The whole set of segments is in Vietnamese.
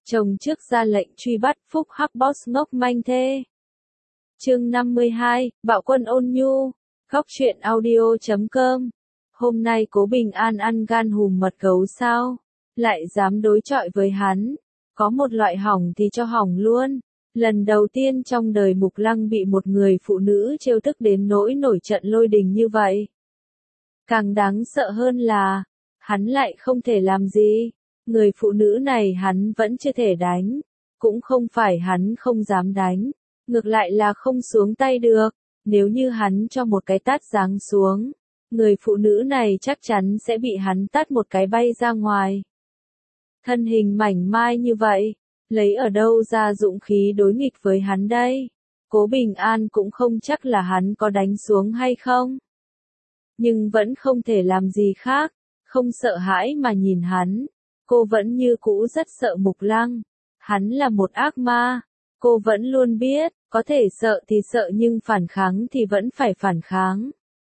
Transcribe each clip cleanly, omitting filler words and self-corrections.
Chồng trước ra lệnh truy bắt Phúc Hắc Boss ngốc manh thê. Chương 52, Bạo quân ôn nhu. Góc truyện audio.com. Hôm nay Cố Bình An ăn gan hùm mật gấu sao? Lại dám đối chọi với hắn. Có một loại hỏng thì cho hỏng luôn. Lần đầu tiên trong đời Mục Lăng bị một người phụ nữ trêu tức đến nỗi nổi trận lôi đình như vậy. Càng đáng sợ hơn là, hắn lại không thể làm gì. Người phụ nữ này hắn vẫn chưa thể đánh. Cũng không phải hắn không dám đánh. Ngược lại là không xuống tay được. Nếu như hắn cho một cái tát giáng xuống, người phụ nữ này chắc chắn sẽ bị hắn tát một cái bay ra ngoài. Thân hình mảnh mai như vậy, lấy ở đâu ra dũng khí đối nghịch với hắn đây? Cố Bình An cũng không chắc là hắn có đánh xuống hay không. Nhưng vẫn không thể làm gì khác, không sợ hãi mà nhìn hắn. Cô vẫn như cũ rất sợ Mục Lăng. Hắn là một ác ma. Cô vẫn luôn biết, có thể sợ thì sợ nhưng phản kháng thì vẫn phải phản kháng.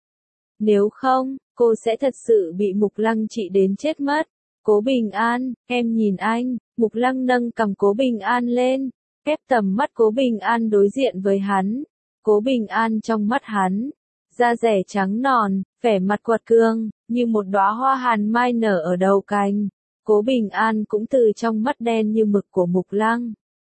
Nếu không, cô sẽ thật sự bị Mục Lăng trị đến chết mất. Cố Bình An, em nhìn anh. Mục Lăng nâng cằm Cố Bình An lên, ép tầm mắt Cố Bình An đối diện với hắn. Cố Bình An trong mắt hắn, da dẻ trắng nòn, vẻ mặt quật cường, như một đóa hoa hàn mai nở ở đầu cành. Cố Bình An cũng từ trong mắt đen như mực của Mục Lăng.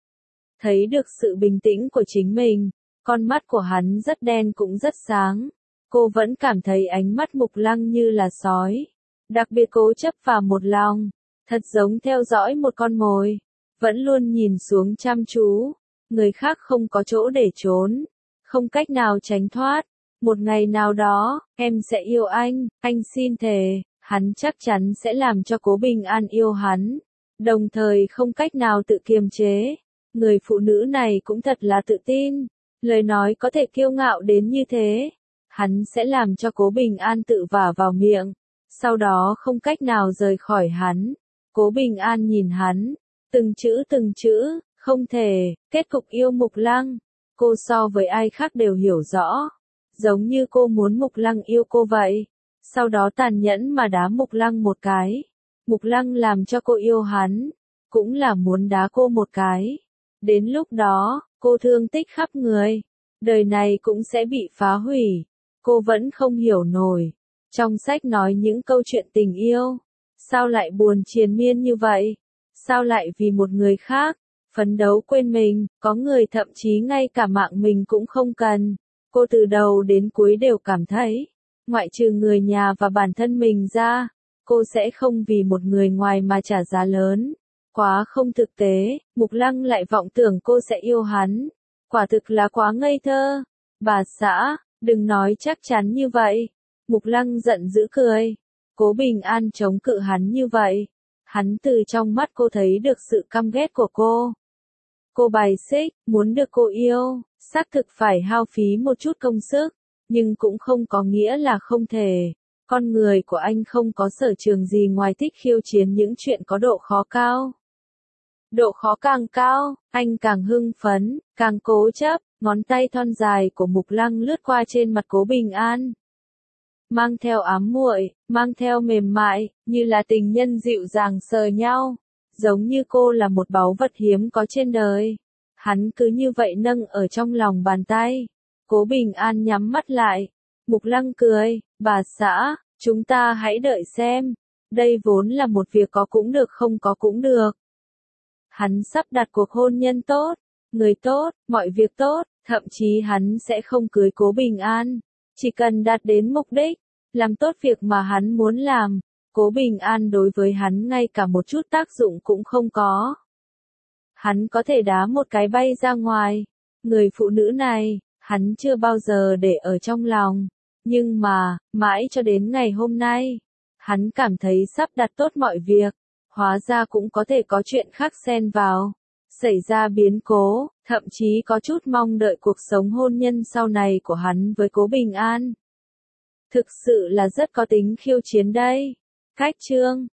Thấy được sự bình tĩnh của chính mình, con mắt của hắn rất đen cũng rất sáng. Cô vẫn cảm thấy ánh mắt Mục Lăng như là sói. Đặc biệt cố chấp và một lòng, thật giống theo dõi một con mồi, vẫn luôn nhìn xuống chăm chú. Người khác không có chỗ để trốn, không cách nào tránh thoát. Một ngày nào đó, em sẽ yêu anh xin thề, hắn chắc chắn sẽ làm cho Cố Bình An yêu hắn, đồng thời không cách nào tự kiềm chế. Người phụ nữ này cũng thật là tự tin, lời nói có thể kiêu ngạo đến như thế. Hắn sẽ làm cho Cố Bình An tự vả vào miệng, sau đó không cách nào rời khỏi hắn. Cố Bình An nhìn hắn, từng chữ, không thể, kết cục yêu Mục Lăng. Cô so với ai khác đều hiểu rõ, giống như cô muốn Mục Lăng yêu cô vậy. Sau đó tàn nhẫn mà đá Mục Lăng một cái. Mục Lăng làm cho cô yêu hắn, cũng là muốn đá cô một cái. Đến lúc đó, cô thương tích khắp người, đời này cũng sẽ bị phá hủy. Cô vẫn không hiểu nổi. Trong sách nói những câu chuyện tình yêu, sao lại buồn triền miên như vậy? Sao lại vì một người khác, phấn đấu quên mình, có người thậm chí ngay cả mạng mình cũng không cần. Cô từ đầu đến cuối đều cảm thấy, ngoại trừ người nhà và bản thân mình ra, cô sẽ không vì một người ngoài mà trả giá lớn. Quá không thực tế, Mục Lăng lại vọng tưởng cô sẽ yêu hắn. Quả thực là quá ngây thơ. Bà xã, đừng nói chắc chắn như vậy. Mục Lăng giận dữ cười. Cố Bình An chống cự hắn như vậy. Hắn từ trong mắt cô thấy được sự căm ghét của cô. Cô bài xích, muốn được cô yêu, xác thực phải hao phí một chút công sức, nhưng cũng không có nghĩa là không thể. Con người của anh không có sở trường gì ngoài thích khiêu chiến những chuyện có độ khó cao. Độ khó càng cao, anh càng hưng phấn, càng cố chấp. Ngón tay thon dài của Mục Lăng lướt qua trên mặt Cố Bình An. Mang theo ám muội, mang theo mềm mại, như là tình nhân dịu dàng sờ nhau. Giống như cô là một báu vật hiếm có trên đời. Hắn cứ như vậy nâng ở trong lòng bàn tay. Cố Bình An nhắm mắt lại. Mục Lăng cười, bà xã, chúng ta hãy đợi xem. Đây vốn là một việc có cũng được không có cũng được. Hắn sắp đặt cuộc hôn nhân tốt, người tốt, mọi việc tốt, thậm chí hắn sẽ không cưới Cố Bình An. Chỉ cần đạt đến mục đích, làm tốt việc mà hắn muốn làm, Cố Bình An đối với hắn ngay cả một chút tác dụng cũng không có. Hắn có thể đá một cái bay ra ngoài. Người phụ nữ này, hắn chưa bao giờ để ở trong lòng. Nhưng mà, mãi cho đến ngày hôm nay, hắn cảm thấy sắp đặt tốt mọi việc. Hóa ra cũng có thể có chuyện khác xen vào. Xảy ra biến cố, thậm chí có chút mong đợi cuộc sống hôn nhân sau này của hắn với Cố Bình An. Thực sự là rất có tính khiêu chiến đây. Cách chương